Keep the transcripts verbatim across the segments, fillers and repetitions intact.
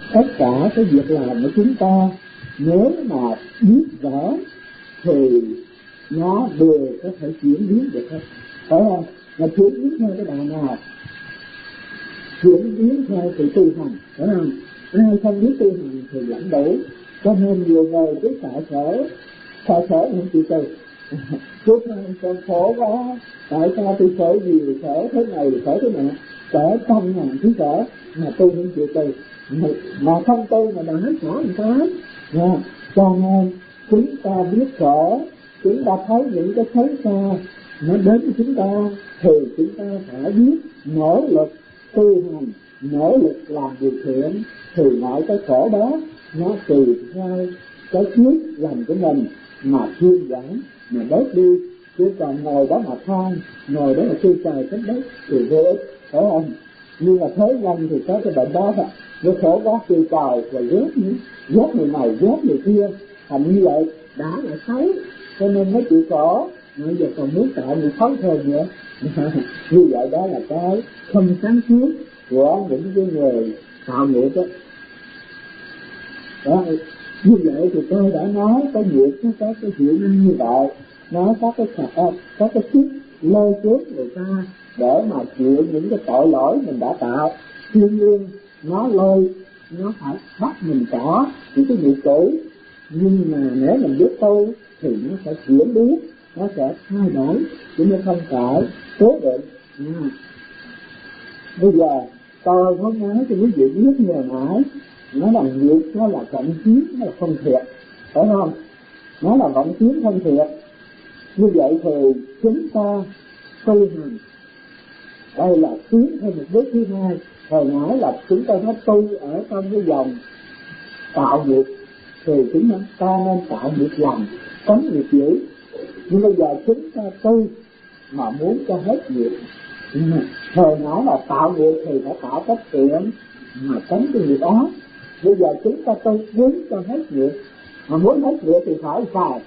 tất cả cái việc làm của chúng ta nếu mà biết rõ thì nó đều có thể chuyển biến được hết, phải không? Mà chuyển biến theo cái đạo nào? Chuyển biến theo sự tu hành, phải không? Ai không biết tu hành thì lãnh đủ. Cho nên nhiều người cứ sợ sở, sợ sở không chịu tu. Chút con khổ quá, tại sao tôi sợ gì, sợ thế này, sợ thế này, sợ trăm ngàn thứ sợ mà tôi không chịu tu, mà không tu mà đòi hết khổ làm sao hết. Yeah. Cho nên chúng ta biết rõ, chúng ta thấy những cái xấu xa nó đến với chúng ta thì chúng ta phải biết nỗ lực tu hành, nỗ lực làm việc thiện thì mọi cái khổ đó nó tùy theo cái quyết làm của mình mà thuyên giảm, mà bớt đi. Chứ còn ngồi đó mà than, ngồi đó mà kêu trời trách đất thì vô ích, phải không? Nhưng mà thế nhân thì có cái bệnh đó thôi, nó khổ quá kêu trời rồi ghét nữa, ghét người này ghét người kia, thành như vậy đã là xấu, cho nên nó chịu khổ. Bây giờ còn muốn tạo người xấu hơn nữa. Như vậy đó là cái không sáng suốt của những cái người tạo nghiệp đó. Đó, như vậy thì tôi đã nói có nghiệp có cái cái chuyện như vậy, nó có cái có, có cái sức lôi cuốn người ta để mà chịu những cái tội lỗi mình đã tạo. Thiên nhiên nó lôi, nó phải bắt mình trả những cái nghiệp cũ, nhưng mà nếu mình biết tu thì nó sẽ chuyển biến, nó sẽ thay đổi, chứ nó không phải cố định. À, bây giờ tôi muốn nói cho quý vị biết nhiều mãi, nó là nghiệp, nó là vọng chiến, nó là không thiệt, phải không? Nó là vọng chiến không thiệt. Như vậy thì chúng ta tu hành, đây là tiến thêm một bước thứ hai. Hồi nãy là chúng ta nói tu ở trong cái dòng tạo nghiệp, thì chúng ta nên tạo nghiệp lành, tránh nghiệp dữ. Nhưng bây giờ chúng ta tu mà muốn cho hết nghiệp, hồi nãy là tạo nghiệp thì phải tạo cách thiện mà tránh cái nghiệp ác. Bây giờ chúng ta tu muốn cho hết nghiệp, mà muốn hết nghiệp thì phải sao?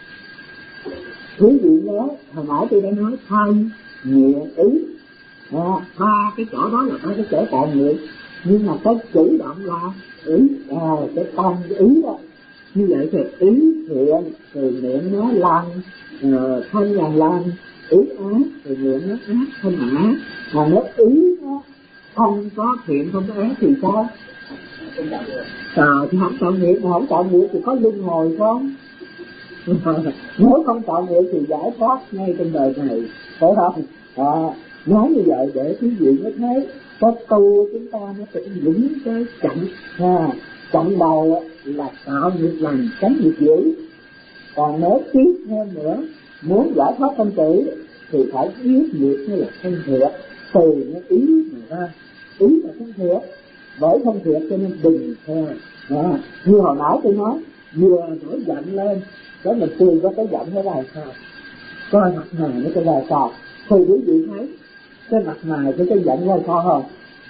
Quý vị nhớ, hồi nãy tôi đã nói thanh, nhẹ, ý. À, ba cái chỗ đó là ba cái chỗ tạo nghiệp, nhưng mà cái chủ động là ý, à, cái tâm, cái ý đó. Như vậy thì ý thiện, thì niệm nó lành, uh, thanh là lành, ý ác, thì niệm nó ác, thanh là ác. Mà nếu ý nó không có thiện, không có ác thì sao? Tạo thì không tạo nghiệp, mà không tạo nghiệp thì có luân hồi không? Nếu không tạo nghiệp thì giải thoát ngay trong đời này, phải không? À, nói như vậy để quý vị mới thấy có tu chúng ta nó sẽ vững cái chậm. Ha, chậm đầu là tạo nghiệp lành, tránh nghiệp dữ. Còn nếu tiếp thêm nữa, muốn giải thoát tâm tử thì phải biết nghiệp như là không thiệt, từ nó ý mà ra, ý là không thiệt, bởi không thiệt cho nên đừng theo. À, như hồi nãy tôi nói, vừa nổi giận lên, đó mình cười có cái giận nó là sao? Coi mặt mày nó cái là sao? Thì quý vị thấy cái mặt mày của cái giận là sao không?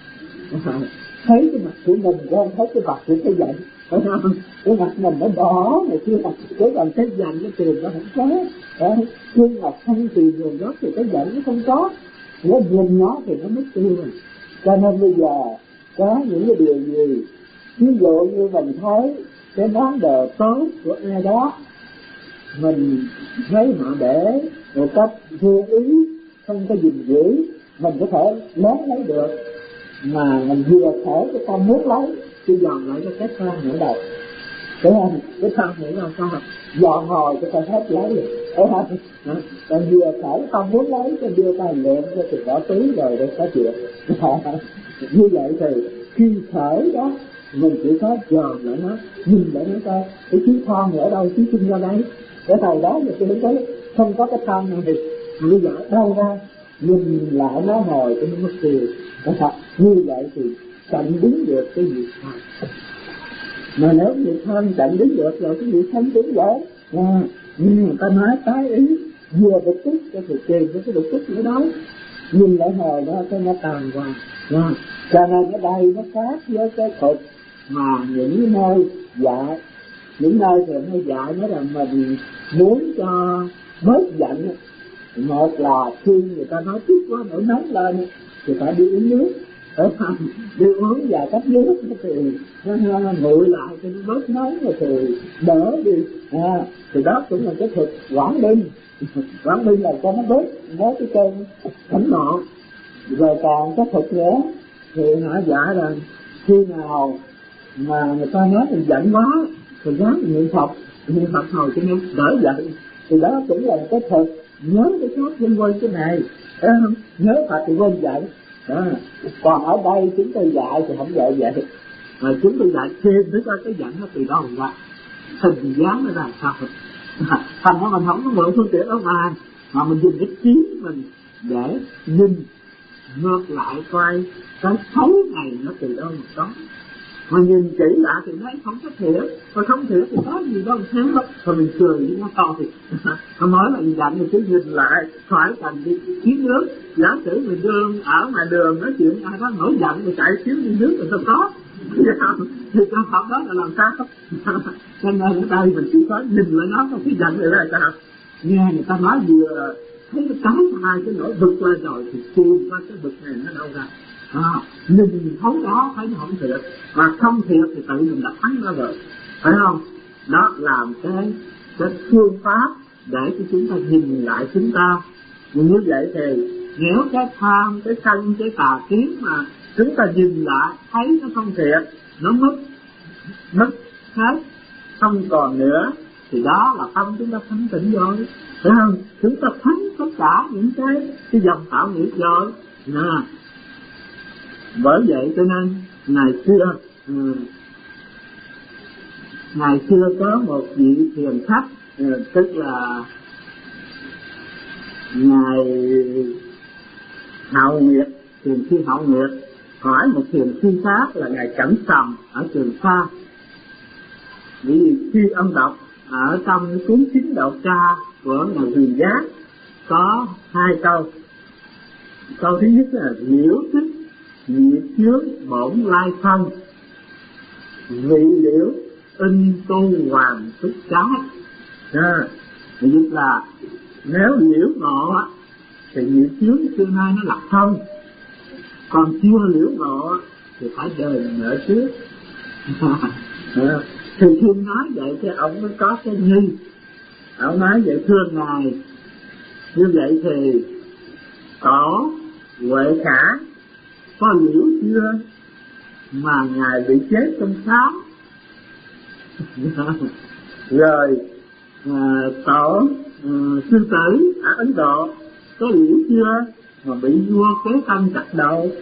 À, thấy cái mặt của mình không thấy cái mặt của cái giận, phải không? Cái mặt mình nó đỏ này kia, mặt cái còn cái giận nó tiền nó không có. Đấy, nhưng mà không tìm nguồn gốc thì cái giận nó không có, nó nhìn nó thì nó mất tiêu rồi. Cho nên bây giờ có những cái điều gì, ví dụ như mình thấy cái món đồ tốt của ai đó, mình thấy họ để một cách vô ý, không có gìn giữ, mình có thể lấy lấy được, mà mình vừa thể cái con nước lấy, thì dọn lại cái cái thang nữa đầu, đúng không? Cái thang nữa là sao? Dọn hồi cái con hết lấy được, đúng không? Còn vừa thể con nước lấy, cái đưa tay lượm cho thì bỏ túi rồi để có chuyện. Như vậy thì khi khởi đó mình chỉ có dòm lại nó, nhìn lại nó coi cái chiếc thang ở đâu, chiếc sinh ra đây. Cái thời đó thì tôi thấy không có cái thang này, bây giờ đâu ra, nhìn lại nó hồi cái nó mất tiêu. Như vậy thì chặn đứng được cái việc tham. Mà nếu việc tham chặn đứng được rồi, cái việc tham đứng dễ. À, nhưng người ta nói tái ý, vừa bực tức cho thì tiền cho cái bực tức nữa đó. Nhìn lại hồi đó cái nó tàn hoài. À, cho nên ở đây nó khác với cái thuật mà những nơi dạy, những nơi thì nó dạy nó là mình muốn cho bớt giận. Một là khi người ta nói tiếp quá nổi nóng lên thì phải đi uống nước, đi uống vài tách nước thì nó, nó nguội lại cho nó bớt nóng rồi thì đỡ đi. À, thì đó cũng là cái thuật quảng binh. Quảng binh là cho nó bớt bớt cái cơn thỉnh nộ. Rồi còn cái thuật nữa thì họ dạy là khi nào mà người ta nói mình giận quá thì dám niệm Phật, niệm Phật hồi cho nên đỡ giận. Thì đó cũng là cái thuật nhớ cái khác quên quên cái này, thấy không? Nhớ Phật thì quên giận. Đó. Còn ở đây chúng tôi dạy thì không dạy vậy, mà chúng tôi dạy thêm tới coi cái giận nó từ đâu ra, hình dáng nó ra sao. Thành ra mình không có mượn phương tiện ở ngoài, mà mình dùng cái trí mình để nhìn ngược lại coi cái xấu này nó từ đâu mà có. Mà nhìn kỹ lại thì thấy không có thiệt, mà không thiệt thì có gì đâu thế hết. Rồi mình cười với nó to thì nó nói là giận thì cứ nhìn lại, khỏi cần đi kiếm nước. Giả sử mình đương ở ngoài đường nói chuyện ai đó nổi giận thì chạy kiếm đi nước rồi sao có. Thì trong Phật đó là làm sao? Cho nên ở đây mình chỉ có nhìn lại nó, không cái giận này là sao? Nghe người ta nói vừa thấy cái cái hai cái nỗi bực lên rồi thì tuôn qua cái bực này nó đâu ra. À, nhìn thấu đó thấy nó không thiệt, mà không thiệt thì tự mình đã thắng nó rồi, phải không? Đó làm cái cái phương pháp để cho chúng ta nhìn lại chúng ta. Như vậy thì nếu cái tham, cái sân, cái tà kiến mà chúng ta nhìn lại thấy nó không thiệt, nó mất mất hết, không còn nữa, thì đó là tâm chúng ta thanh tịnh rồi, phải không? Chúng ta thắng tất cả những cái cái dòng tạo nghiệp rồi. Nè, bởi vậy cho nên ngày xưa ừ, ngày xưa có một vị thiền khách, ừ, tức là ngài Hậu Nguyệt, thiền sư Hậu Nguyệt, hỏi một thiền sư khác là ngài Cẩn Sầm ở Trường Sa. Vì khi ông đọc ở trong cuốn Chính Đạo Cha của ngài Huyền Giác có hai câu. Câu thứ nhất là liễu thích nghiệp chướng bổn lai thân, vị liễu in tu hoàng túc trái. À, tức là nếu liễu ngộ thì nghiệp chướng tương lai nó lập thân, còn chưa liễu ngộ thì phải đền nợ trước. À, thì khi nói vậy thì ông mới có cái nghi. Ông nói vậy thưa ngài, như vậy thì tổ Huệ Khả có liễu chưa mà ngài bị chết trong sáo? Rồi à, tổ à, sư tử ở Ấn Độ có liễu chưa mà bị vua kế tân chặt đầu?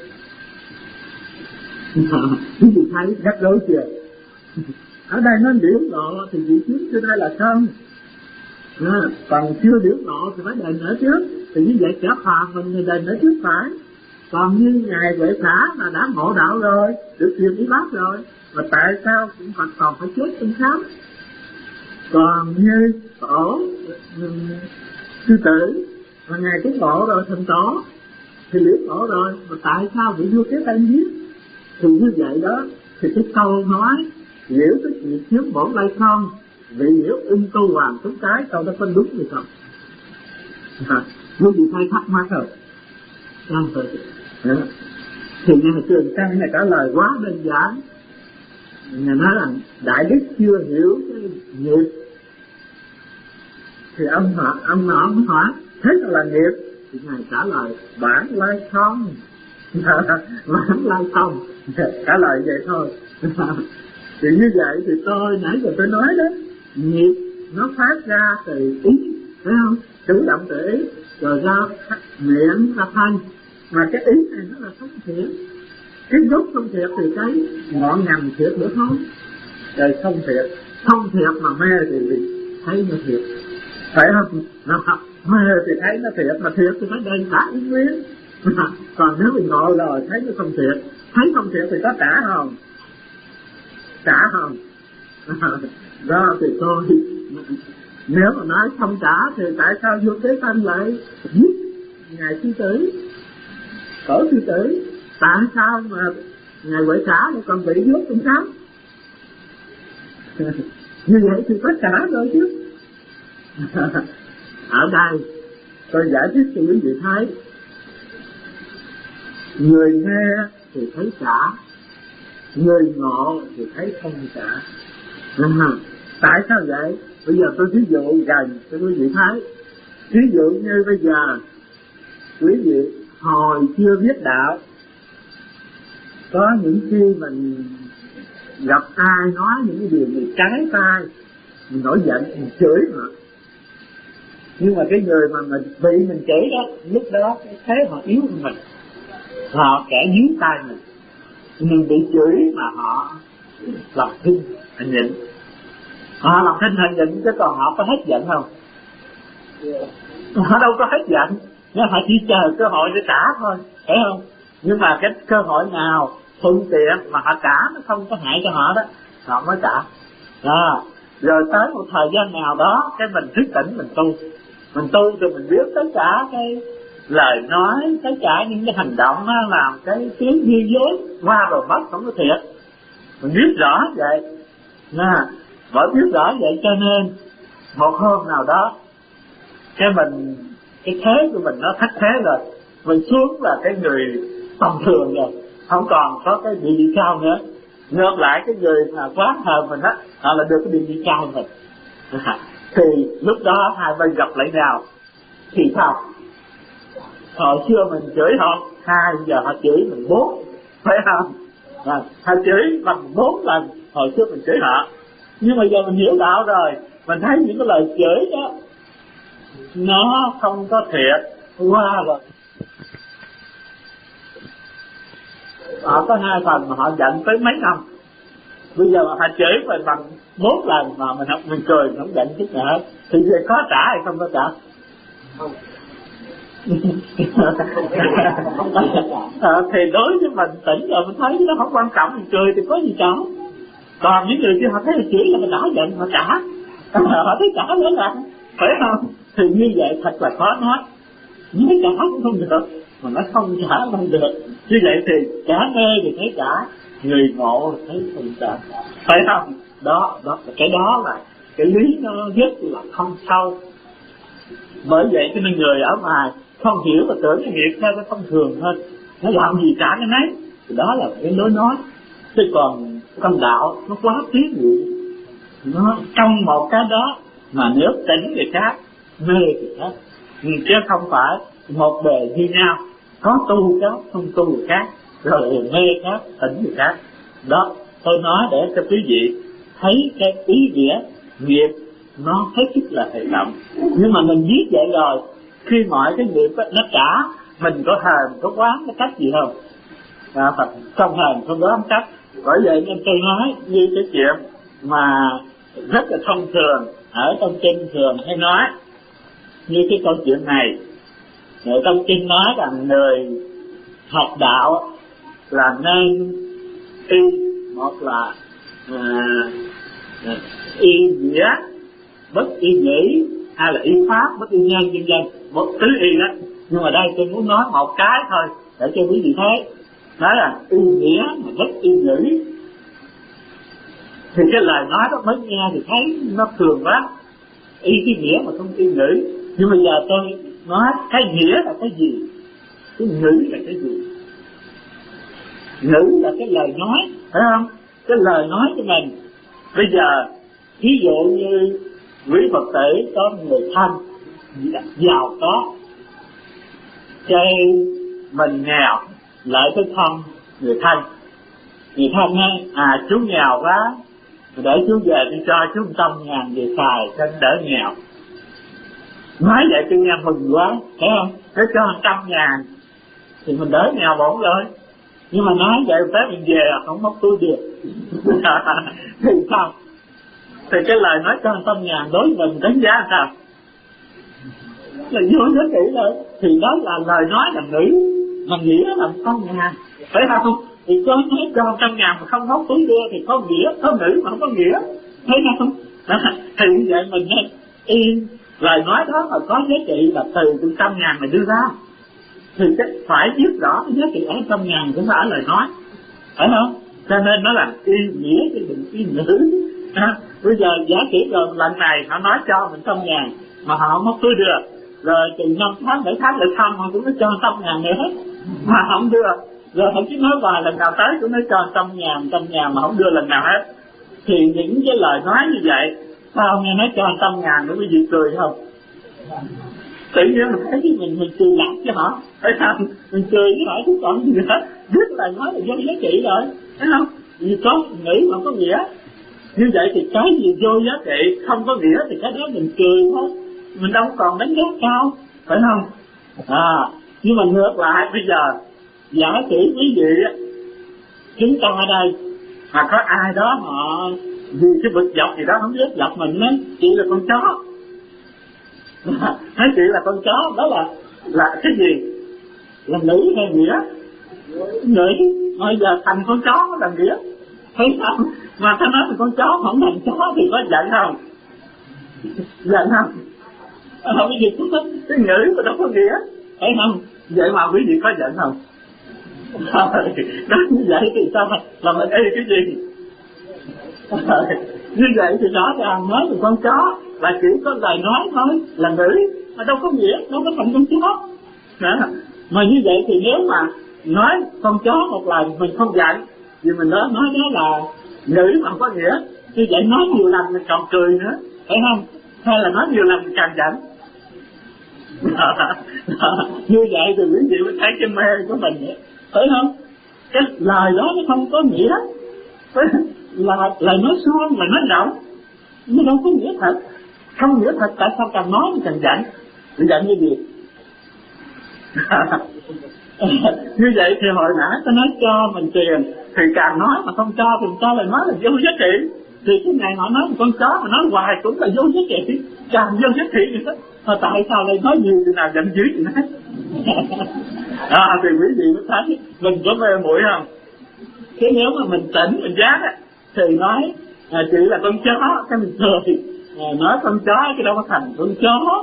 Quý vị thấy rất đối chưa? Ở đây nó liễu ngộ thì vị trước trên đây là không. À, còn chưa liễu ngộ thì phải đền nợ trước. Thì như vậy kẻ phàm mình thì đền nợ trước phải. Còn như ngài Huệ Khả là đã ngộ đạo rồi, được truyền ý bác rồi, mà tại sao cũng còn còn phải chết trong sáo? Còn như tổ um, sư tử mà ngài cũng ngộ rồi, thành tổ thì liễu ngộ rồi, mà tại sao bị vua kế tân giết? Thì như vậy đó, thì cái câu nói liễu tức nghiệp chướng bổn lai không, vị liễu in tu hoàng túc trái, câu đó có đúng hay không? À, quý vị thấy thắc mắc rồi. À, thì ngài Trường Trăng này trả lời quá đơn giản. Ngài nói là đại đức chưa hiểu cái nghiệp. Thì ông hỏi, ông nọ ông hỏi thế nào là nghiệp? Thì ngài trả lời bản lai không. Bản lai không, trả lời vậy thôi. Thì như vậy thì tôi nãy giờ tôi nói đó, nghiệp nó phát ra từ ý, thấy không? Chủ động từ ý rồi ra miệng ra thân, mà cái ý này nó là không thiệt. Cái gốc không thiệt thì cái ngọn ngành thiệt nữa thôi. Rồi không thiệt, không thiệt mà mê thì thấy nó thiệt, phải không? Mê thì thấy nó thiệt, mà thiệt thì phải đây cả ý nguyên. Còn nếu mình ngộ rồi thấy nó không thiệt, thấy không thiệt thì có trả không? Trả không? Đó thì tôi, nếu mà nói không trả thì tại sao vua Kế Tân lại giết ngài sư tử, tổ sư tử? Tại sao mà ngài Huệ Khả còn bị giết trong sáo? Như vậy thì có trả rồi chứ. Ở đây tôi giải thích cho quý vị thấy, người nghe thì thấy cả, người ngộ thì thấy không cả. À, tại sao vậy? Bây giờ tôi ví dụ gần cho quý vị thấy. Ví dụ như bây giờ quý vị hồi chưa biết đạo, có những khi mình gặp ai nói những cái điều gì trái tai, mình nổi giận, mình chửi họ. Nhưng mà cái người mà mình bị mình chửi đó, lúc đó thấy họ yếu hơn mình, họ kẻ dưới tay mình, mình bị chửi mà họ làm thinh hành nhịn, họ làm thinh hành nhịn, chứ còn họ có hết giận không? Họ đâu có hết giận, nhưng họ chỉ chờ cơ hội để trả thôi, phải không? Nhưng mà cái cơ hội nào thuận tiện mà họ trả nó không có hại cho họ đó, họ mới trả. À, rồi tới một thời gian nào đó cái mình thức tỉnh, mình tu, mình tu rồi mình biết tất cả cái lời nói, tất cả những cái hành động đó, làm cái tiếng dư dối qua rồi mất không có thiệt. Mình biết rõ vậy, à, bởi biết rõ vậy cho nên một hôm nào đó cái mình, cái thế của mình nó thất thế rồi, mình xuống là cái người tầm thường rồi, không còn có cái địa vị cao nữa. Ngược lại cái người mà quá hơn mình á, họ là được cái địa vị cao hơn mình. À, thì lúc đó hai bên gặp lại nhau thì sao? Hồi xưa mình chửi họ hai, giờ họ chửi mình bốn, phải không? À, họ chửi bằng bốn lần hồi trước mình chửi họ. Nhưng mà giờ mình hiểu đạo rồi, mình thấy những cái lời chửi đó nó không có thiệt, qua rồi. Họ có hai phần mà họ giận tới mấy năm. Bây giờ mà họ chửi mình bằng bốn lần mà mình học mình cười, mình không giận chút nào, thì về có trả hay không có trả? Không. À, thì đối với mình tỉnh rồi mình thấy nó không quan trọng, mình cười thì có gì trả. Còn những người kia họ thấy là chửi là mình đã giận họ trả, à, họ thấy trả nữa là phải không? Thì như vậy thật là khó nói, nói trả cũng không được mà nó không trả không được. Như vậy thì cả mê thì thấy trả, người ngộ thì thấy không trả, phải không? Đó, đó cái đó là cái lý nó rất là không sâu. Bởi vậy cho nên người ở ngoài không hiểu và tưởng cái nghiệp theo cái thông thường thôi, nó làm gì trả cái nấy, thì đó là cái lối nói. Chứ còn trong đạo nó quá tuyệt diệu, nó trong một cái đó mà nếu tỉnh thì khác, mê thì khác, chứ không phải một bề như nhau. Có tu khác, không tu thì khác, rồi mê khác, tỉnh thì khác. Đó, tôi nói để cho quý vị thấy cái ý nghĩa nghiệp nó hết sức là hệ trọng. Nhưng mà mình viết vậy rồi, khi mọi cái nghiệp đó, nó trả, mình có hờn, có quán, có trách gì không? À, Phật không hờn, không quán, không trách. Bởi vậy nên tôi nói như cái chuyện mà rất là thông thường, ở trong kinh thường hay nói, như cái câu chuyện này. Ở trong kinh nói rằng người học đạo là nên y, một là à, y nghĩa bất y nghĩ, hay là y pháp bất y nhân, vân vân, một tứ y đó. Nhưng mà đây tôi muốn nói một cái thôi để cho quý vị thấy, nói là y nghĩa mà bất y nghĩ, thì cái lời nói đó mới nghe thì thấy nó thường quá, y cái nghĩa mà không y nghĩ. Nhưng mà giờ tôi nói cái nghĩa là cái gì, cái ngữ là cái gì. Ngữ là cái lời nói, phải không? Cái lời nói của mình. Bây giờ ví dụ như quý Phật tử có người thân giàu có, cái mình nghèo lại tới thăm người thân. Người thân nói, à chú nghèo quá, để chú về đi cho chú một trăm ngàn về xài cho đỡ nghèo. Nói vậy cho nghe mừng quá, phải không? Để cho một trăm ngàn thì mình đỡ nghèo bổn rồi. Nhưng mà nói vậy tới mình về là không mất túi được. Thì sao? Thì cái lời nói cho một trăm ngàn đối với mình đánh giá sao? Là vô giá trị rồi. Thì đó là lời nói là ngữ, mà nghĩa là một trăm ngàn, phải không? Thì có nói cho một trăm ngàn mà không móc túi đưa thì có nghĩa, có ngữ mà không có nghĩa, thấy không? Thì như vậy mình nên yên lời nói đó mà có giá trị là từ một trăm ngàn mà đưa ra, thì cái phải biết rõ cái giá trị ở trăm ngàn cũng phải lời nói, phải không? Cho nên nó là y nghĩa chứ đừng y ngữ. À, bây giờ giá trị rồi lần này họ nói cho mình trăm ngàn mà họ không móc túi đưa, rồi từ năm tháng bảy tháng lại thăm họ cũng có cho trăm ngàn nữa mà không đưa, Rồi không chứ nói vài lần nào tới cũng nói cho trăm ngàn, trăm ngàn mà không đưa lần nào hết. Thì những cái lời nói như vậy, sao nghe nói cho trăm ngàn nữa quý vị cười không? Tự nhiên mình thấy cái mình mình cười lạc chứ hả? Phải không? Mình cười chứ hỏi chứ còn gì hết. Biết lời nói là vô giá trị rồi, thấy không? Vì có nghĩ mà có nghĩa. Như vậy thì cái gì vô giá trị, không có nghĩa thì cái đó mình cười thôi. Mình đâu còn đánh giá cao, phải không? À, nhưng mà ngược lại bây giờ, giả sử quý vị, chúng ta đây, mà có ai đó họ vì cái vực dọc gì đó không biết dọc mình á, chị là con chó. Nói chị là con chó, đó là là cái gì? Là nữ hay nghĩa? Nữ, bây giờ thành con chó là nghĩa. Thấy không? Mà ta nói là con chó không thành chó thì có giận không? Giận không? À, bây giờ cũng có cái ngữ mà đâu có nghĩa, thấy không? Vậy mà quý vị có giận không? Đó như vậy thì sao là mình y cái gì? Như vậy thì rõ ràng nói về con chó là chỉ có lời nói thôi, là ngữ, mà đâu có nghĩa, đâu có thành con chó. Đó. Mà như vậy thì nếu mà nói con chó một lần mình không giận, vì mình nói nói đó là ngữ mà không có nghĩa, như vậy nói nhiều lần mình còn cười nữa, phải không? Hay là nói nhiều lần mình càng giận. Như vậy thì quý vị mới thấy cái mê của mình nữa, phải không? Cái lời đó nó không có nghĩa, là lời nói suông, lời nói rộng, nó đâu có nghĩa thật. Không nghĩa thật, tại sao càng nói thì càng giận? Thì giận như gì? Như vậy thì hồi nãy tôi nói cho mình tiền, thì càng nói mà không cho thì cho lời nói là vô giá trị. Thì cái này họ nói một con chó mà nói hoài cũng là vô giá trị, càng vô giá trị nữa. Mà tại sao lại nói nhiều thì nào giận dữ thì nói. À, thì quý vị mới thấy mình có mê muội không? Thế nếu mà mình tỉnh, mình giác á, thì nói à, chị là con chó, cái mình cười. À, nói con chó cái đâu có thành con chó.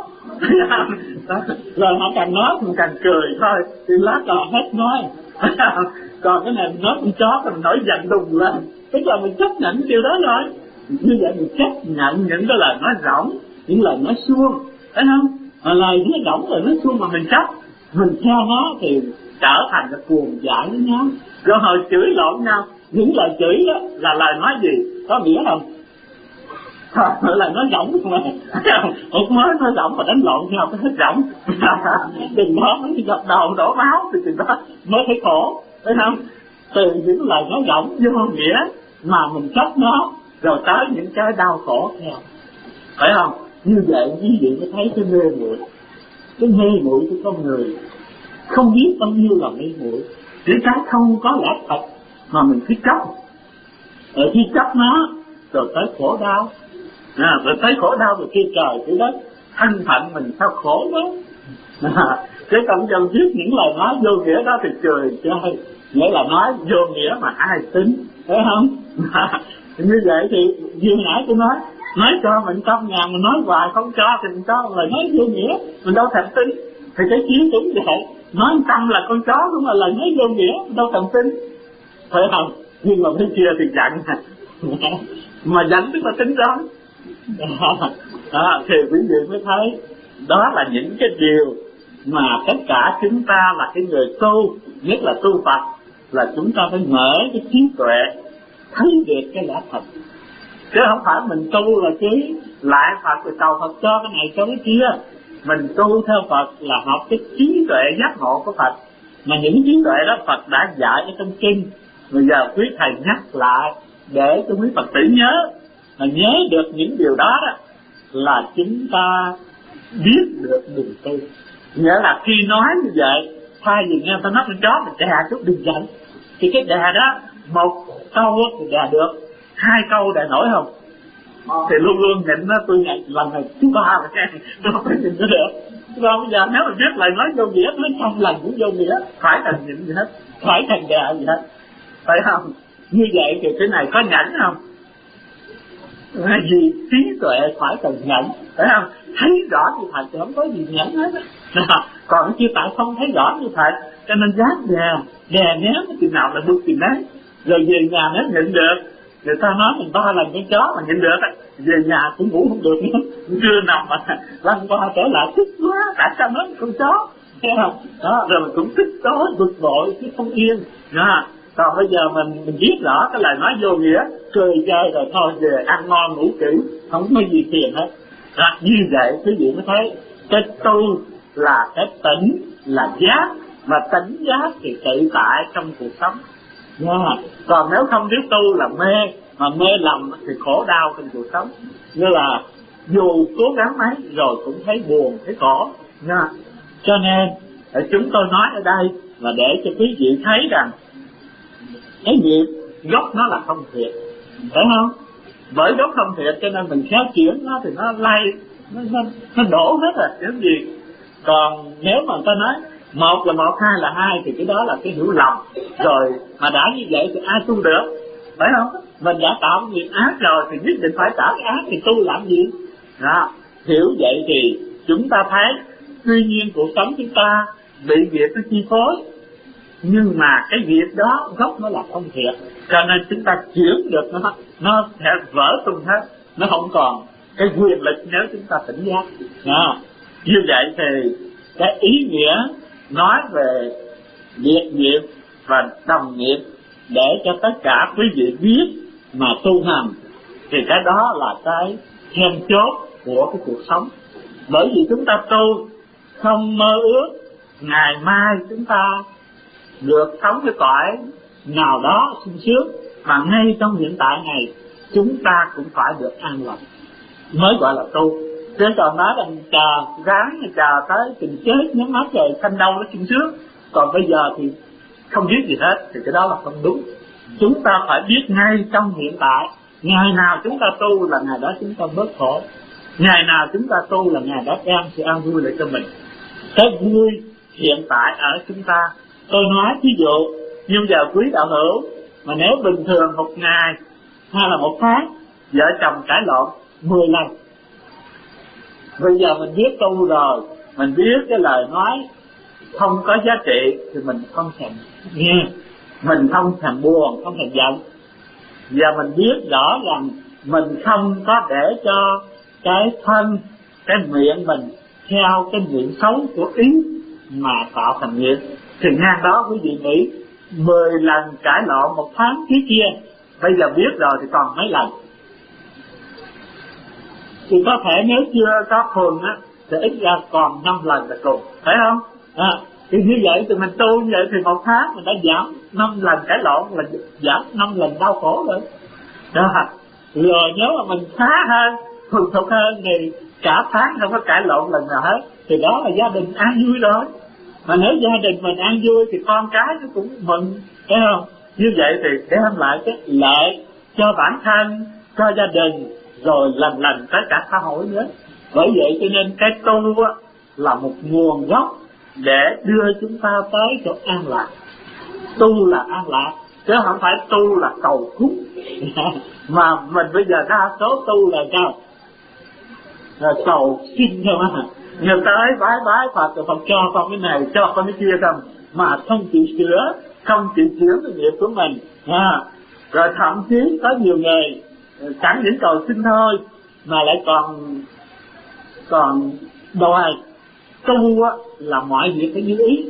Rồi họ càng nói mình càng cười thôi, thì lát còn hết nói. Còn cái này mình nói con chó thì mình nổi giận đùng lên, tức là mình chấp nhận cái điều đó rồi. Như vậy mình chấp nhận những cái lời nói rỗng, những lời nói suông, thấy không? À, lời nói rỗng rồi nói suông mà mình chấp, mình theo nó thì trở thành cái cuồng dại với nhau, rồi hồi chửi lộn nhau. Những lời chửi đó là lời nói gì, có nghĩa không? Là nói rỗng mà, một mới nói rỗng mà đánh lộn nhau cái hết rỗng. Đừng đó mới gặp đầu đổ máu thì chừng đó mới thấy khổ, thấy không? Từ những lời nói rỗng vô nghĩa mà mình chấp nó, rồi tới những cái đau khổ theo, phải không? Như vậy quý vị mới thấy cái mê muội, cái mê muội của con người không biết bao nhiêu là mê muội, chỉ cái không có lẽ thật mà mình cứ chấp. Ở khi chấp nó rồi tới khổ đau, à, rồi tới khổ đau rồi kia trời kia đất, thân phận mình sao khổ đó. À, cái cộng dân viết những lời nói vô nghĩa đó thì cười chơi, nghĩa là nói vô nghĩa mà ai tin, phải không? À, như vậy thì như nãy tôi nói, nói cho mình trăm ngàn mình nói hoài không cho thì mình cho lời nói vô nghĩa, mình đâu thèm tin. Thì cái chiếu cũng vậy, nói trăm là con chó cũng là lời nói vô nghĩa, mình đâu thèm tin, phải không? Nhưng mà bên kia thì giận, mà giận tức là tính toán. À, thì quý vị mới thấy đó là những cái điều mà tất cả chúng ta là cái người tu, nhất là tu Phật, là chúng ta phải mở cái trí tuệ thấy được cái lẽ thật, chứ không phải mình tu là chỉ lại Phật rồi cầu Phật cho cái này cho cái kia. Mình tu theo Phật là học cái trí tuệ giác ngộ của Phật, mà những trí tuệ đó Phật đã dạy ở trong kinh. Bây giờ quý thầy nhắc lại để cho quý Phật tử nhớ, mà nhớ được những điều đó, đó là chúng ta biết được đường tu. Nghĩa là khi nói như vậy, thay vì nghe ta nói con chó mình đè chút đừng giận, thì cái đè đó một câu thì đè được, hai câu đè nổi không? Thì luôn luôn nhịn đó, tôi nhận lần này thứ ba rồi nghe, tôi không phải nhịn nữa được. Rồi bây giờ nếu mà biết lời nói vô nghĩa, nói trăm lần cũng vô nghĩa, phải thành nhịn gì hết, phải thành đè gì hết, phải không? Như vậy thì cái này có nhẫn không? Vì trí tuệ phải cần nhẫn, phải không? Thấy rõ như thật thì không có gì nhẫn hết á. Còn chưa tại không thấy rõ như thật, cho nên dám đè, đè ném chừng nào là bước chừng đấy. Rồi về nhà nếu nhịn được, người ta nói mình ba lần con chó mà nhịn được á, về nhà cũng ngủ không được nữa, chưa nằm mà lăn qua trở lại tức quá, tại sao nói con chó? thấy không? Đó, rồi mình cũng tức tối bực bội chứ không yên. Đó. Còn bây giờ mình mình biết rõ cái lời nói vô nghĩa, cười chơi rồi thôi về ăn ngon ngủ kỹ, không có gì phiền hết. Đó, như vậy quý vị mới thấy cái tu là cái tỉnh, là giác, và tỉnh giác thì tự tại trong cuộc sống. Yeah. Còn nếu không biết tu là mê, mà mê lầm thì khổ đau trong cuộc sống. Như là dù cố gắng mấy rồi cũng thấy buồn, thấy khổ. Yeah. Cho nên chúng tôi nói ở đây là để cho quý vị thấy rằng cái nghiệp gốc nó là không thiệt, phải không? Bởi gốc không thiệt cho nên mình khéo chuyển nó thì nó lay, nó, nó, nó đổ hết rồi, cái gì. Còn nếu mà ta nói một là một, hai là hai thì cái đó là cái hiểu lầm. Rồi mà đã như vậy thì ai tu được, phải không? Mình đã tạo nghiệp ác rồi thì nhất định phải trả cái ác, thì tu làm gì? Đó. Hiểu vậy thì chúng ta thấy tuy nhiên cuộc sống chúng ta bị nghiệp nó chi phối, nhưng mà cái nghiệp đó gốc nó là không thiệt, cho nên chúng ta chuyển được nó, nó sẽ vỡ tung hết, nó không còn cái quyền lực nếu chúng ta tỉnh giác. Đó. Như vậy thì cái ý nghĩa nói về việc nghiệp và đồng nghiệp để cho tất cả quý vị biết mà tu hành, thì cái đó là cái then chốt của cái cuộc sống. Bởi vì chúng ta tu không mơ ước ngày mai chúng ta được sống cái cõi nào đó sung sướng, mà ngay trong hiện tại này chúng ta cũng phải được an lành mới gọi là tu. Chứ còn nói rằng chờ ráng chờ tới tình chết nhắm mắt rồi sanh đâu nó sung sướng, còn bây giờ thì không biết gì hết, thì cái đó là không đúng. Chúng ta phải biết ngay trong hiện tại, ngày nào chúng ta tu là ngày đó chúng ta bớt khổ, ngày nào chúng ta tu là ngày đó đem sự an vui lại cho mình. Cái vui hiện tại ở chúng ta. Tôi nói ví dụ như giờ quý đạo hữu, mà nếu bình thường một ngày hay là một tháng vợ chồng cãi lộn mười lần, bây giờ mình biết tu rồi, mình biết cái lời nói không có giá trị thì mình không thèm nghe, mình không thèm buồn, không thèm giận. Và mình biết rõ rằng mình không có để cho cái thân, cái miệng mình theo cái nguyện xấu của ý mà tạo thành nghiệp. Thì ngang đó quý vị nghĩ mười lần cãi lộn một tháng trước kia, bây giờ biết rồi thì còn mấy lần. Thì có thể nếu chưa có phường á thì ít ra còn năm lần là cùng, phải không? À, thì như vậy thì mình tu như vậy thì một tháng mình đã giảm năm lần cãi lộn, là giảm năm lần đau khổ rồi. Đó. Rồi nếu mà mình khá hơn, thuần thục hơn thì cả tháng không có cãi lộn lần nào hết, thì đó là gia đình an vui rồi. Mà nếu gia đình mình an vui thì con cái nó cũng mừng, thấy không? Như vậy thì đem lại cái lợi cho bản thân, cho gia đình, rồi lần lần tới cả xã hội nữa. Bởi vậy cho nên cái tu á, là một nguồn gốc để đưa chúng ta tới chỗ an lạc. Tu là an lạc, chứ không phải tu là cầu phúc. Mà mình bây giờ đa số tu là sao? Là cầu xin thôi mà. Người tới bái bái Phật rồi Phật cho con cái này, cho con cái kia không, mà không chịu sửa, không chịu chuyển cái nghiệp của mình. À, rồi thậm chí có nhiều người chẳng những cầu xin thôi mà lại còn còn đòi tu á, là mọi việc phải như ý,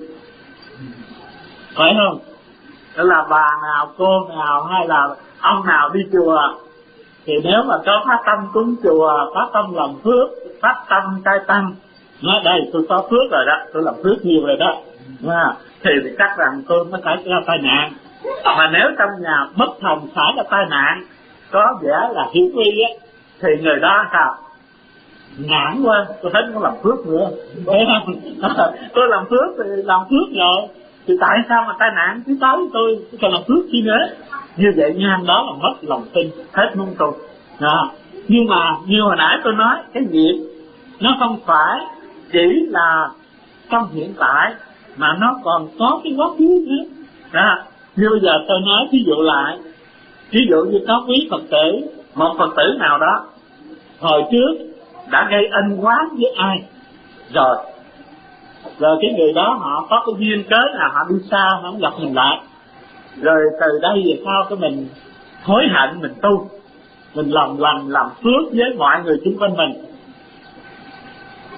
phải không? Đó là bà nào, cô nào hay là ông nào đi chùa thì nếu mà có phát tâm cúng chùa, phát tâm làm phước, phát tâm cai tăng, nói đây tôi có phước rồi đó, tôi làm phước nhiều rồi đó, à, thì, thì chắc rằng tôi mới xảy ra tai nạn. Mà nếu trong nhà bất thần xảy ra tai nạn có vẻ là hiểm nguy á, thì người đó sao? Nản quá, tôi thấy không làm phước nữa, phải không? Tôi làm phước thì làm phước rồi, thì tại sao mà tai nạn cứ tới tôi còn làm phước chi nữa? Như vậy ngang đó là mất lòng tin, hết mong cầu. À, nhưng mà như hồi nãy tôi nói, cái nghiệp nó không phải chỉ là trong hiện tại, mà nó còn có cái quá khứ nữa. À, như bây giờ tôi nói ví dụ lại, ví dụ như có quý Phật tử, một Phật tử nào đó hồi trước đã gây ân oán với ai rồi, rồi cái người đó họ có cái duyên cớ nào họ đi xa, họ không gặp mình lại, rồi từ đây về sau cái mình hối hận, mình tu, mình làm lành làm phước với mọi người xung quanh mình.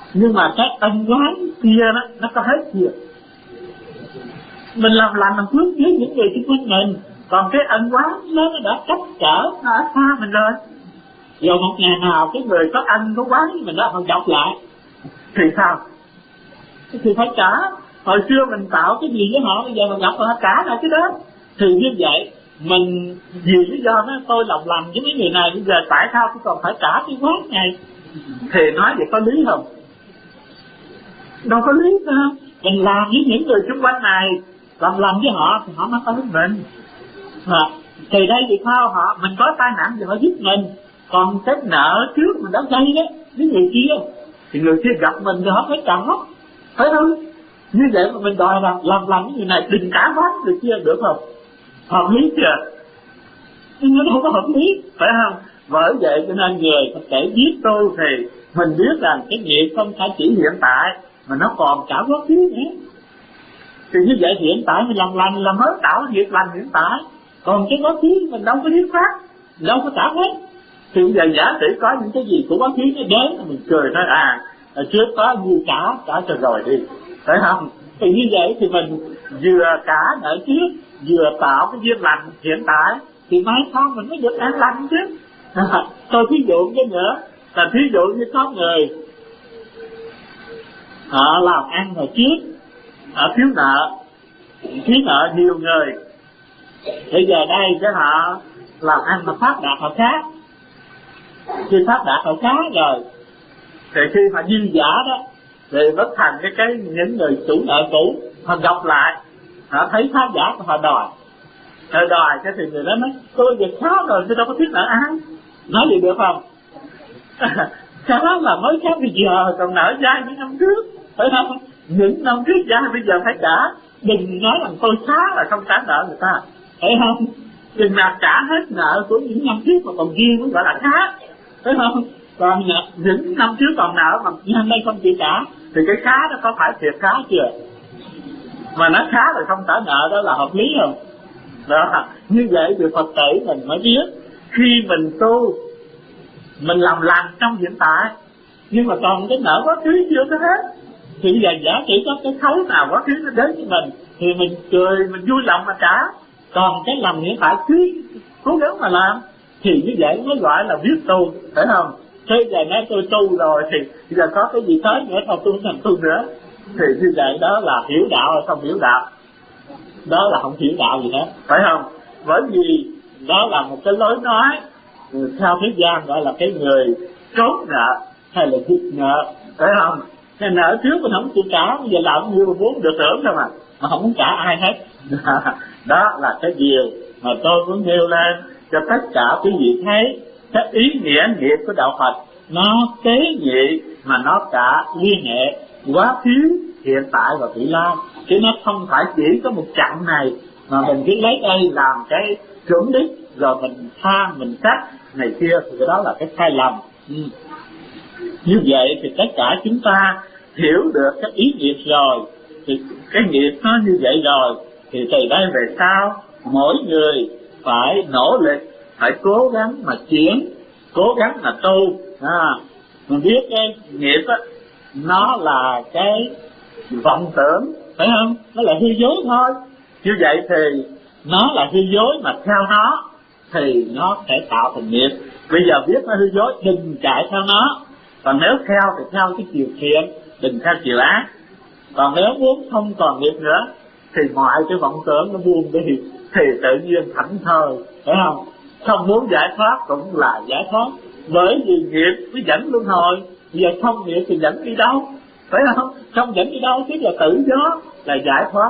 Nhưng mà cái ân oán kia đó, nó có hết chưa? Mình làm lành làm phước với những người xung quanh mình, còn cái ân oán nó nó đã cách trở, nó đã xa mình rồi. Rồi một ngày nào cái người có ân có oán mình đó họ gặp lại thì sao? Thì phải trả. Hồi xưa mình tạo cái gì với họ, bây giờ mình gặp họ trả lại cái đó. Thì như vậy mình vì lý do đó tôi lòng lành với mấy người này, bây giờ tại sao tôi còn phải trả cái oán này? Thì nói vậy có lý không? Đâu có lý đâu. Mình làm với những người xung quanh này, làm lành với họ thì họ mới tới mình. À, thì đây vì sao họ mình có tai nạn thì họ giúp mình, còn cái nợ trước mình đã gây đó với người kia thì người kia gặp mình thì họ phải trả, phải không? Như vậy mà mình đòi làm làm lành với người này đừng trả oán người kia được không? Hợp lý chưa? Nhưng nó đâu có hợp lý, phải không? Bởi vậy cho nên người Phật tử biết tu thì mình biết rằng cái nghiệp không phải chỉ hiện tại mà nó còn cả quá khứ nữa. Thì như vậy hiện tại mình làm lành là mới tạo nghiệp lành hiện tại, còn cái quá khứ mình đâu có biết phát, đâu có trả hết. Thì bây giờ giả sử có những cái gì của quá khứ nó đến mình cười nói à trước có như trả trả cho rồi đi, phải không? Thì như vậy thì mình vừa trả nợ trước, vừa tạo cái duyên lành hiện tại, thì mai sau mình mới được an lành chứ. À, tôi thí dụ cái nữa là thí dụ như có người họ làm ăn hồi trước, họ thiếu nợ, thiếu nợ nhiều người. Bây giờ đây cái họ làm ăn mà phát đạt họ khác, khi phát đạt họ khác rồi, thì khi họ dư giả đó, thì bất thành cái cái những người chủ nợ cũ họ gặp lại, họ thấy khá giả của họ đòi, họ đòi cái thì người đó nói tôi việc khá rồi, tôi đâu có thiếu nợ ai, nói gì được không? Khá là mới khá bây giờ còn nợ dai những năm trước, phải không? Những năm trước dai bây giờ phải trả, đừng nói rằng tôi khá là không trả nợ người ta, phải không? Đừng nào trả hết nợ của những năm trước mà còn duyên mới gọi là khá, phải không? Còn những năm trước còn nợ mà năm nay không chịu trả thì cái khá đó có phải thiệt khá chưa? Mà nó khá rồi không trả nợ đó là hợp lý không? Đó, như vậy thì Phật tử mình mới biết khi mình tu mình làm lành trong hiện tại, nhưng mà còn cái nợ quá khứ chưa có hết. Thì bây giờ giả sử có cái khấu nào quá khứ nó đến với mình thì mình cười, mình vui lòng mà trả. Còn cái làm hiện tại cứ cố gắng mà làm thì như vậy mới gọi là biết tu, phải không? Thế giờ nói tôi tu rồi thì bây giờ có cái gì tới nữa thôi tôi không thành tu nữa, thì như vậy đó là hiểu đạo hay không hiểu đạo? Đó là không hiểu đạo gì hết, phải không? Bởi vì đó là một cái lối nói theo thế gian gọi là cái người trốn nợ hay là giết nợ, phải không? Cái nợ trước mình không chịu trả, bây giờ làm như muốn được hưởng thôi mà mà không muốn trả ai hết. Đó là cái điều mà tôi muốn nêu lên cho tất cả quý vị thấy cái ý nghĩa nghiệp của đạo Phật nó tế nhị mà nó cả liên hệ quá khứ, hiện tại và vị lai, chứ nó không phải chỉ có một chặng này mà mình cứ lấy đây làm cái chuẩn đích rồi mình tha mình trách này kia, thì cái đó là cái sai lầm. Ừ. Như vậy thì tất cả chúng ta hiểu được cái ý nghiệp rồi, thì cái nghiệp nó như vậy rồi, thì từ đây về sau mỗi người phải nỗ lực, phải cố gắng mà chuyển, cố gắng mà tu. À, mình biết cái nghiệp á, nó là cái vọng tưởng, phải không? Nó là hư dối thôi. Như vậy thì nó là hư dối mà theo nó thì nó sẽ tạo thành nghiệp. Bây giờ biết nó hư dối, đừng chạy theo nó. Còn nếu theo thì theo cái chiều thiện, đừng theo chiều ác. Còn nếu muốn không còn nghiệp nữa thì mọi cái vọng tưởng nó buông đi, thì tự nhiên thảnh thơi, phải không? Không muốn giải thoát cũng là giải thoát, bởi vì nghiệp mới dẫn luân hồi. Bây giờ không nghiệp thì dẫn đi đâu, phải không? Không dẫn đi đâu tức là tự do, là giải thoát.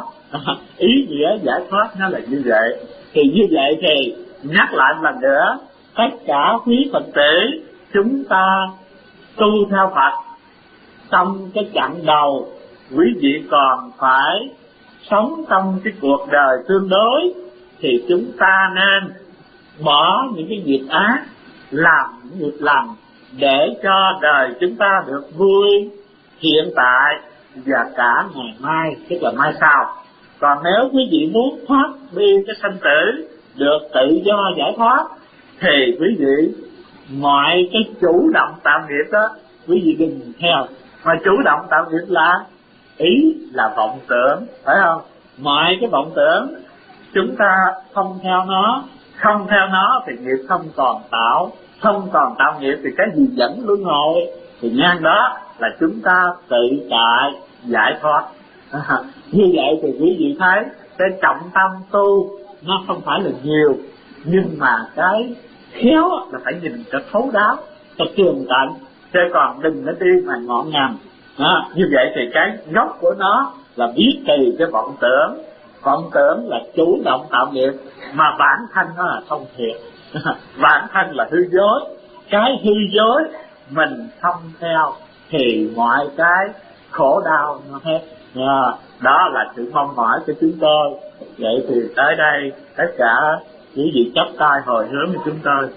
Ý nghĩa giải thoát nó là như vậy. Thì như vậy thì nhắc lại một lần nữa, tất cả quý Phật tử chúng ta tu theo Phật, trong cái chặng đầu quý vị còn phải sống trong cái cuộc đời tương đối, thì chúng ta nên bỏ những cái nghiệp ác, làm những nghiệp lành để cho đời chúng ta được vui hiện tại và cả ngày mai, tức là mai sau. Còn nếu quý vị muốn thoát đi cái sanh tử, được tự do giải thoát, thì quý vị mọi cái chủ động tạo nghiệp đó quý vị đừng theo, Mà chủ động tạo nghiệp là ý là vọng tưởng, phải không? Mọi cái vọng tưởng chúng ta không theo nó, không theo nó thì nghiệp không còn tạo, không còn tạo nghiệp thì cái gì dẫn luân hồi, thì ngang đó là chúng ta tự tại giải thoát. À, như vậy thì quý vị thấy cái trọng tâm tu nó không phải là nhiều, nhưng mà cái khéo là phải nhìn cho thấu đáo, cho tường tận, chứ còn đừng có đi mà ngọn ngành. À, như vậy thì cái gốc của nó là biết từ cái vọng tưởng. Vọng tưởng là chủ động tạo nghiệp, mà bản thân nó là không thiệt. Bản thân là hư dối. Cái hư dối mình không theo thì mọi cái khổ đau nó hết. À, đó là sự mong mỏi của chúng tôi. Vậy thì tới đây tất cả quý vị chắp tay hồi hướng với chúng tôi.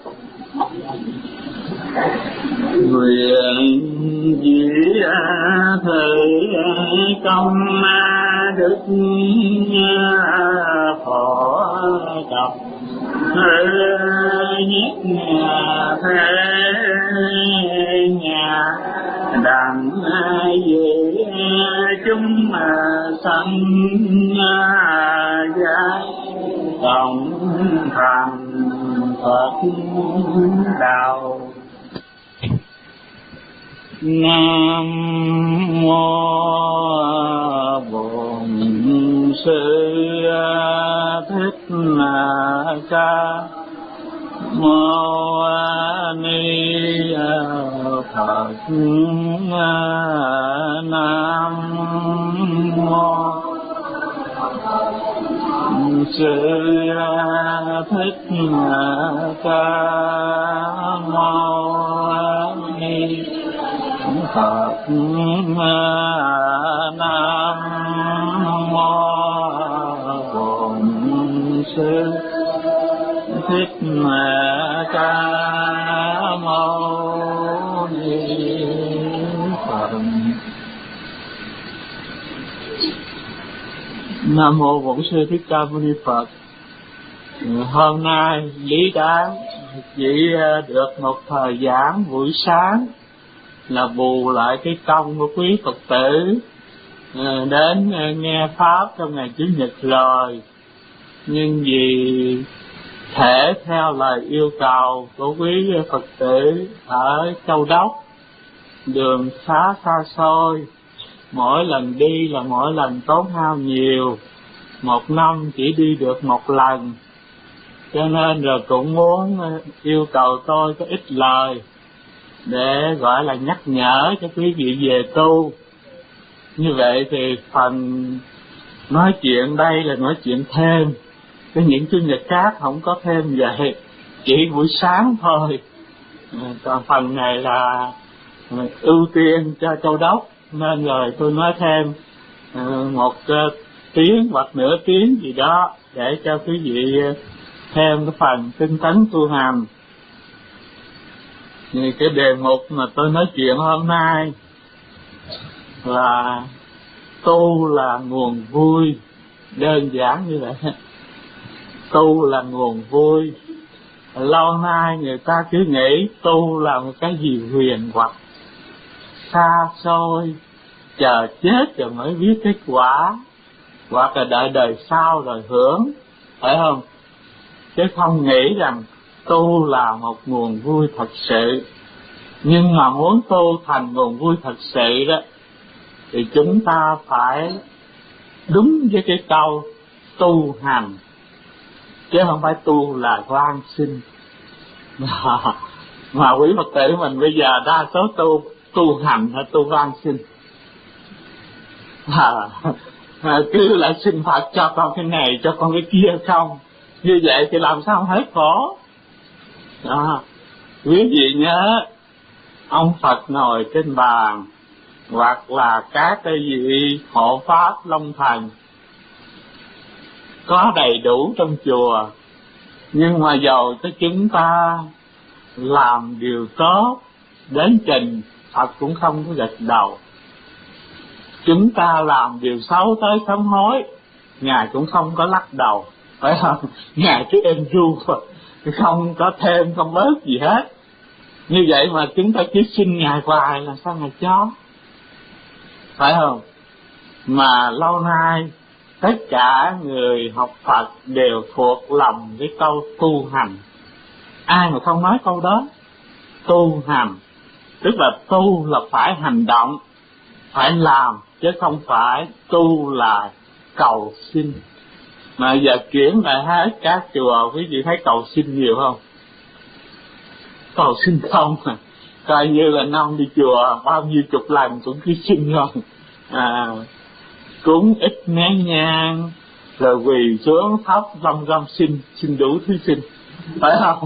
Nguyện dĩ thử công đức phổ cập nhất thế nhà đặng dĩ chúng sanh giải tổng thành Phật đạo. Nam mô Bổn Sư Thích Ca Mâu Ni Phật. Nam mô Sư Thích Ca Mâu Ni Phật. Nam mô Bổn Sư Thích Ca Mâu Ni Phật. Nam mô Bổn Sư Thích Ca Mâu Ni Phật. Hôm nay lý đáng chỉ được một thời gian buổi sáng là bù lại cái công của quý Phật tử đến nghe pháp trong ngày Chủ nhật rồi, nhưng vì thể theo lời yêu cầu của quý Phật tử ở Châu Đốc, đường xá xa xôi, mỗi lần đi là mỗi lần tốn hao nhiều, một năm chỉ đi được một lần, cho nên rồi cũng muốn yêu cầu tôi có ít lời để gọi là nhắc nhở cho quý vị về tu. Như vậy thì phần nói chuyện đây là nói chuyện thêm, cái những chủ nhật khác không có thêm vậy, chỉ buổi sáng thôi. Còn phần này là ưu tiên cho Châu Đốc, nên rồi tôi nói thêm một tiếng hoặc nửa tiếng gì đó để cho quý vị thêm cái phần tinh tấn tu hành. Thì cái đề mục mà tôi nói chuyện hôm nay là tu là nguồn vui, đơn giản như vậy. Tu là nguồn vui. Lâu nay người ta cứ nghĩ tu là một cái gì huyền hoặc, xa xôi, chờ chết rồi mới biết kết quả, hoặc là đợi đời sau rồi hưởng, phải không? Chứ không nghĩ rằng tu là một nguồn vui thật sự. Nhưng mà muốn tu thành nguồn vui thật sự đó, thì chúng ta phải đúng với cái câu tu hành, chứ không phải tu là quan sinh. Mà, mà quý Phật tử mình bây giờ đa số tu tu hành hay tu quan sinh, à, à, cứ lại xin Phật cho con cái này, cho con cái kia không. Như vậy thì làm sao hết khổ. Đó. Quý vị nhớ, ông Phật ngồi trên bàn, hoặc là các cái vị hộ pháp long thần có đầy đủ trong chùa, nhưng mà dầu cho chúng ta làm điều tốt đến trình, Phật cũng không có gật đầu. Chúng ta làm điều xấu tới sám hối, Ngài cũng không có lắc đầu, phải không? Ngài cứ êm ru, không có thêm không bớt gì hết. Như vậy mà chúng ta cứ xin Ngài hoài là sao Ngài cho? phải không? Mà lâu nay tất cả người học Phật đều thuộc lòng cái câu tu hành. Ai mà không nói câu đó? Tu hành tức là tu là phải hành động, phải làm, chứ không phải tu là cầu xin. Mà giờ chuyển lại hết các chùa, quý vị thấy cầu xin nhiều không? Cầu xin không à, coi như là năm đi chùa bao nhiêu chục lần cũng cứ xin không à, cúng ít nén nhang rồi quỳ xuống thấp rong rong xin xin đủ thứ xin, phải không?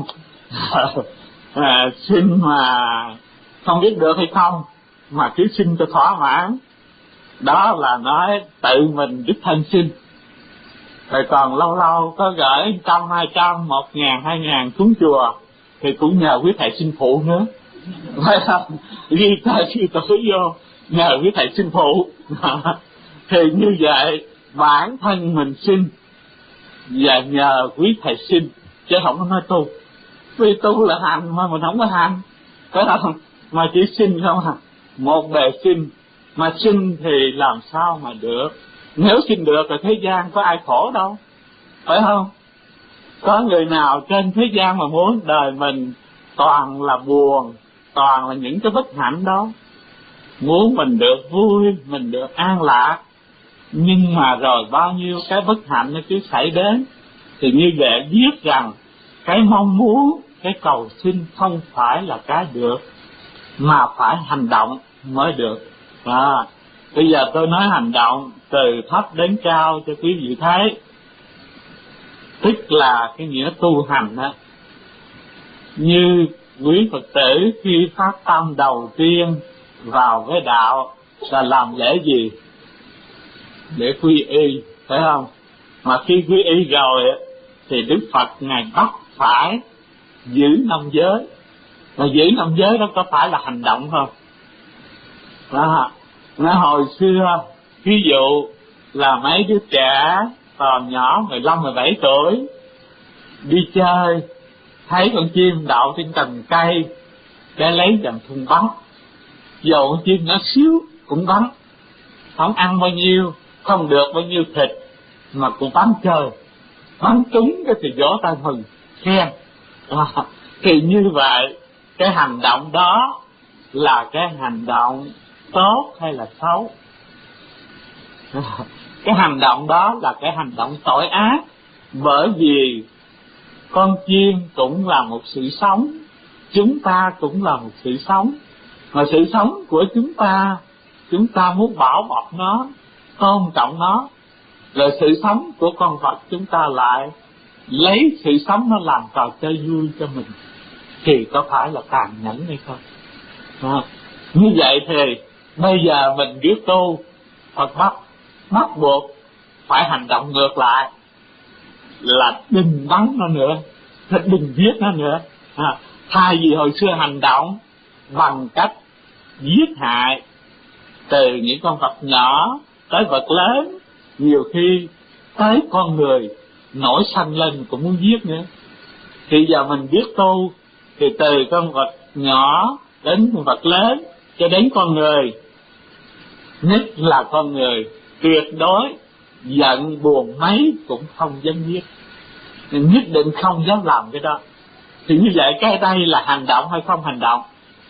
à, xin mà không biết được hay không mà cứ xin cho thỏa mãn, đó là nói tự mình đích thân xin. Rồi còn lâu lâu có gửi trăm hai trăm một ngàn hai ngàn xuống chùa thì cũng nhờ quý thầy xin phụ nữa, phải không? Ghi tay sư tử vô nhờ quý thầy xin phụ. Thì như vậy bản thân mình xin và nhờ quý thầy xin, chứ không có nói tu. Vì tu là hành mà mình không có hành, phải không? Mà chỉ xin không à, một bề xin. Mà xin thì làm sao mà được? Nếu xin được thì thế gian có ai khổ đâu, phải không? Có người nào trên thế gian mà muốn đời mình toàn là buồn, toàn là những cái bất hạnh đó. Muốn mình được vui, mình được an lạc, nhưng mà rồi bao nhiêu cái bất hạnh nó cứ xảy đến. Thì như vậy biết rằng cái mong muốn, cái cầu xin không phải là cái được, mà phải hành động mới được. À, bây giờ tôi nói hành động từ thấp đến cao cho quý vị thấy, tức là cái nghĩa tu hành đó. Như quý Phật tử khi phát tâm đầu tiên vào với đạo là làm lễ gì? Để quy y, phải không? Mà khi quy y rồi thì Đức Phật Ngài bắt phải giữ năm giới. Mà giữ năm giới đó có phải là hành động không? Đó. Nó hồi xưa ví dụ là mấy đứa trẻ còn nhỏ mười lăm mười bảy tuổi đi chơi, thấy con chim đậu trên cành cây, để lấy dàn thun bắn, dầu con chim nó xíu cũng bắn, không ăn bao nhiêu, không được bao nhiêu thịt mà cũng bắn chơi, bắn trúng cái thì vỗ tay mừng khen. À, thì như vậy cái hành động đó là cái hành động tốt hay là xấu? À, cái hành động đó là cái hành động tội ác, bởi vì con chim cũng là một sự sống, chúng ta cũng là một sự sống, mà sự sống của chúng ta, chúng ta muốn bảo bọc nó, tôn trọng nó, rồi sự sống của con vật chúng ta lại lấy sự sống nó làm trò chơi vui cho mình, thì có phải là tàn nhẫn hay không? À, như vậy thì bây giờ mình biết tu, Phật bắt bắt buộc phải hành động ngược lại, là đừng bắn nó nữa, đừng giết nó nữa. À, thay vì hồi xưa hành động bằng cách giết hại, từ những con vật nhỏ tới vật lớn, nhiều khi tới con người nổi sanh lên cũng muốn giết nữa. Thì giờ mình biết tu thì từ con vật nhỏ đến con vật lớn cho đến con người, nhất là con người, tuyệt đối giận buồn mấy cũng không dám giết, nhất định không dám làm cái đó. Thì như vậy cái đây là hành động hay không hành động?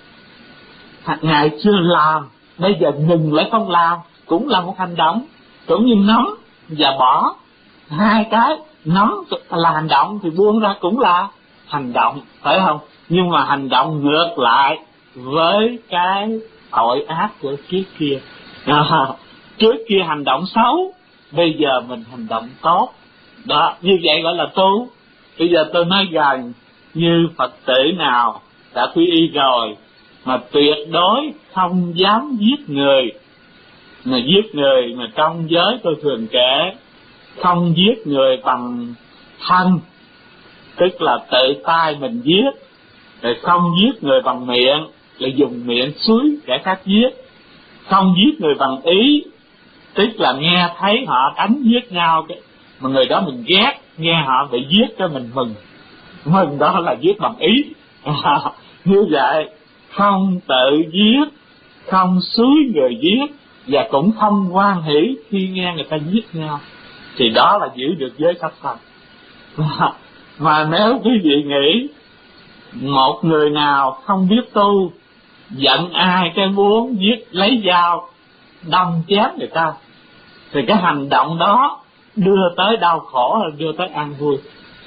Ngày chưa làm, bây giờ ngừng lại không làm cũng là một hành động. Cũng như nắm và bỏ, hai cái, nắm là hành động thì buông ra cũng là hành động, phải không? Nhưng mà hành động ngược lại với cái tội ác của trước kia. À, trước kia hành động xấu, bây giờ mình hành động tốt. Đó, như vậy gọi là tu. Bây giờ tôi nói gần như Phật tử nào đã quy y rồi mà tuyệt đối không dám giết người. Mà giết người mà trong giới tôi thường kể, không giết người bằng thân, tức là tự tay mình giết, rồi không giết người bằng miệng, là dùng miệng xúi kẻ khác giết, không giết người bằng ý, tức là nghe thấy họ đánh giết nhau mà người đó mình ghét, nghe họ bị giết cho mình mừng, mừng đó là giết bằng ý. À, như vậy không tự giết, không xúi người giết, và cũng không hoan hỷ khi nghe người ta giết nhau, thì đó là giữ được giới sát sanh. Mà, mà nếu quý vị nghĩ một người nào không biết tu, giận ai cái muốn giết lấy dao đâm chém người ta, thì cái hành động đó đưa tới đau khổ hay đưa tới an vui?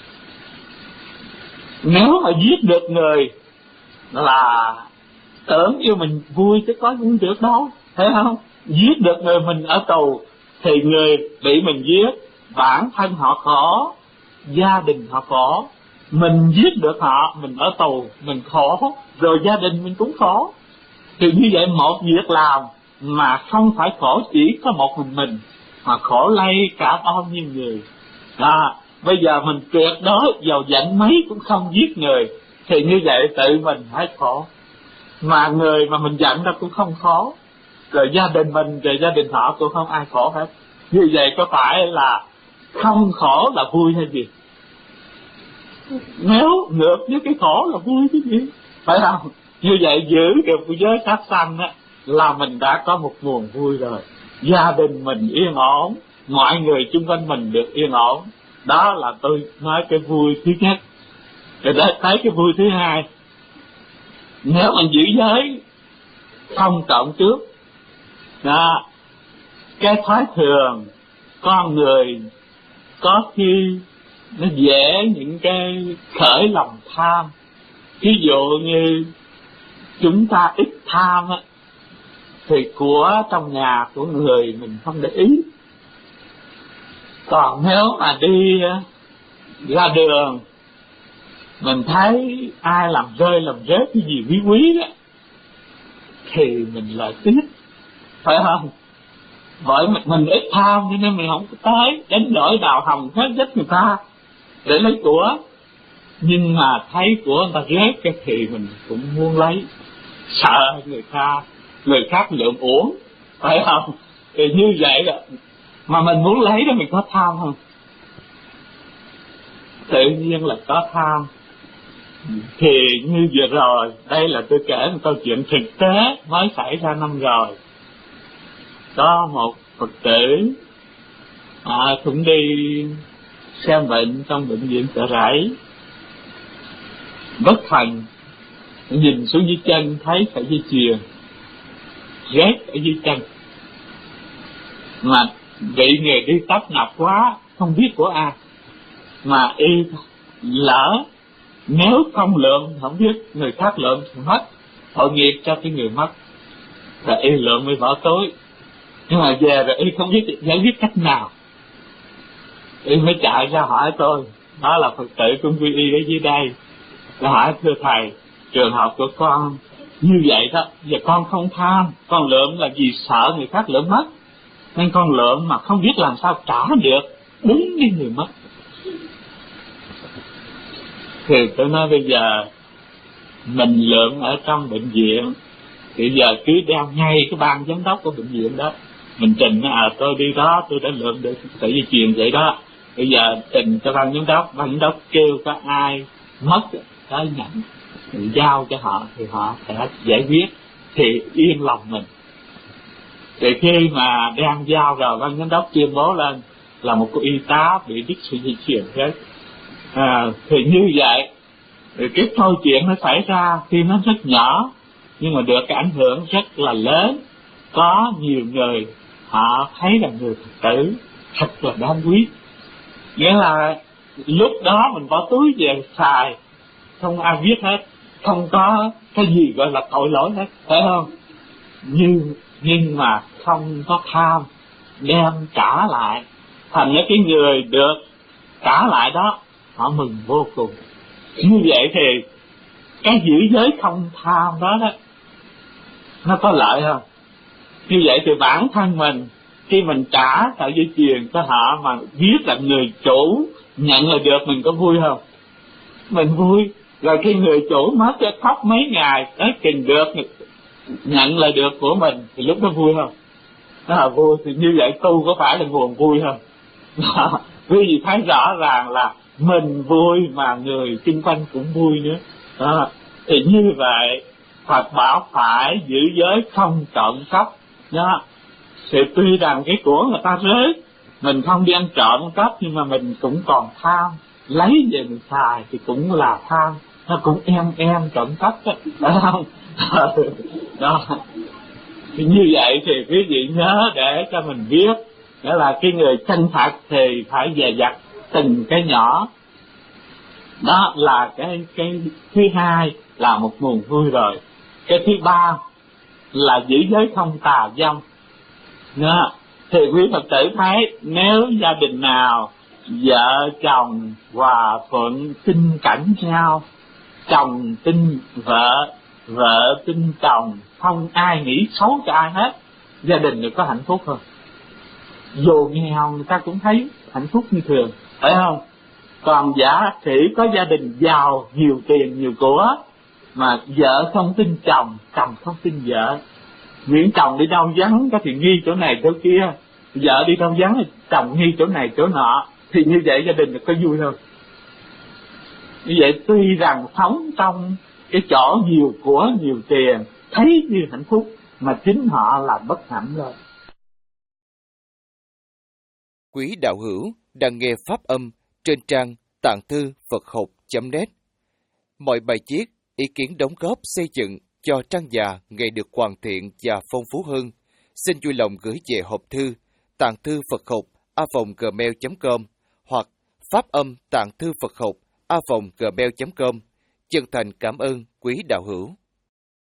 Nếu mà giết được người là tưởng như mình vui chứ có vui được đâu, thấy không? Giết được người mình ở tù thì người bị mình giết bản thân họ khổ, gia đình họ khổ. Mình giết được họ, mình ở tù mình khổ, rồi gia đình mình cũng khổ. Thì như vậy một việc làm mà không phải khổ chỉ có một mình mình, mà khổ lây cả bao nhiêu người. À, bây giờ mình tuyệt đối giàu giận mấy cũng không giết người, thì như vậy tự mình phải khổ. Mà người mà mình giận ra cũng không khổ, rồi gia đình mình, rồi gia đình họ cũng không ai khổ hết. Như vậy có phải là không khổ là vui hay gì? Nếu ngược với cái khổ là vui chứ gì, phải không? Như vậy giữ được giới sát sanh á là mình đã có một nguồn vui rồi. Gia đình mình yên ổn, mọi người xung quanh mình được yên ổn. Đó là tôi nói cái vui thứ nhất. Rồi đó thấy cái vui thứ hai. Nếu mình giữ giới không trộm cướp, đó, cái thói thường con người có khi nó dễ những cái khởi lòng tham. Ví dụ như chúng ta ít tham á, thì của trong nhà của người mình không để ý. Còn nếu mà đi ra đường mình thấy ai làm rơi làm rớt cái gì quý quý đó thì mình lại tiếc, phải không? Bởi mình ít tham cho nên mình không có tới đánh đổi đào hồng hết giúp người ta để lấy của. Nhưng mà thấy của người ta rớt cái thì mình cũng muốn lấy, sợ người ta người khác lượm uổng, phải không? Thì như vậy là mà mình muốn lấy đó, mình có tham không? Tự nhiên là có tham. Thì như vừa rồi, đây là tôi kể một câu chuyện thực tế mới xảy ra năm rồi. Có một Phật tử à, cũng đi xem bệnh trong bệnh viện Chợ Rẫy, bất thần nhìn xuống dưới chân thấy sợi dây chuyền rớt ở dưới chân, mà bị người đi tấp nập quá không biết của ai, mà y lỡ nếu không lượm không biết người khác lượm thì mất, tội nghiệp cho cái người mất. Rồi y lượm mới bỏ túi, nhưng mà về rồi y không biết giải quyết cách nào, y mới chạy ra hỏi tôi, đó là Phật tử cũng quy y ở dưới đây, rồi hỏi thưa thầy, trường hợp của con như vậy đó, giờ con không tham, con lượm là vì sợ người khác lượm mất, nên con lượm mà không biết làm sao trả được đúng với người mất. Thì tôi nói bây giờ mình lượm ở trong bệnh viện thì giờ cứ đeo ngay cái ban giám đốc của bệnh viện đó, mình trình à tôi đi đó tôi đã lượm được sợi dây chuyền vậy đó, bây giờ trình cho ban giám đốc, ban giám đốc kêu có ai mất tới nhận thì giao cho họ thì họ sẽ giải quyết, thì yên lòng mình. Thì khi mà đang giao rồi, ban giám đốc tuyên bố lên là một cô y tá bị đứt sợi dây chuyền hết. À, thì như vậy thì cái câu chuyện nó xảy ra khi nó rất nhỏ nhưng mà được cái ảnh hưởng rất là lớn. Có nhiều người họ thấy là người Phật tử thật là đáng quý, nghĩa là lúc đó mình bỏ túi về xài không ai biết hết, không có cái gì gọi là tội lỗi hết, phải không? Nhưng nhưng mà không có tham, đem trả lại, thành những cái người được trả lại đó họ mừng vô cùng. Như vậy thì cái giữ giới không tham đó đó nó có lợi không? Như vậy thì bản thân mình khi mình trả sợi dây chuyền cho họ mà biết là người chủ nhận là được, mình có vui không? Mình vui. Rồi khi người chủ mất cho khóc mấy ngày tới trình được nhận lại được của mình thì lúc đó vui không? Nó là vui. Thì như vậy tu có phải là nguồn vui không? Quý vị thấy rõ ràng là mình vui mà người xung quanh cũng vui nữa. Đó. Thì như vậy Phật bảo phải giữ giới không trộm cắp. Đó. Thì tuy rằng cái của người ta rớt, mình không đi ăn trộm ăn cắp, nhưng mà mình cũng còn tham, lấy về mình xài thì cũng là tham, nó cũng em em trộm cắp đó, phải không? Đó. Thì như vậy thì quý vị nhớ để cho mình biết, nghĩa là cái người chân thật thì phải dè dặt từng cái nhỏ. Đó là cái cái thứ hai là một nguồn vui rồi. Cái thứ ba là giữ giới không tà dâm. Đó. Thì quý Phật tử thấy nếu gia đình nào vợ chồng hòa thuận tin cảnh nhau, chồng tin vợ, vợ tin chồng, không ai nghĩ xấu cho ai hết, gia đình được có hạnh phúc không? Dù nghèo người ta cũng thấy hạnh phúc như thường, phải không? Còn giả sử có gia đình giàu, nhiều tiền, nhiều của, mà vợ không tin chồng, chồng không tin vợ, miễn chồng đi đâu vắng có thì nghi chỗ này chỗ kia, vợ đi đâu vắng thì chồng nghi chỗ này chỗ nọ, thì như vậy gia đình được có vui không? Như vậy tuy rằng sống trong cái chỗ nhiều của, nhiều tiền, thấy như hạnh phúc, mà chính họ là bất hạnh rồi. Quý đạo hữu đang nghe pháp âm trên trang tạng thư Phật học chấm net. Mọi bài viết, ý kiến đóng góp xây dựng cho trang già ngày được hoàn thiện và phong phú hơn, xin vui lòng gửi về hộp thư tạng thư Phật học a vòng gmail chấm com hoặc pháp âm tạng thư Phật học a vòng gmail chấm com. Chân thành cảm ơn quý đạo hữu.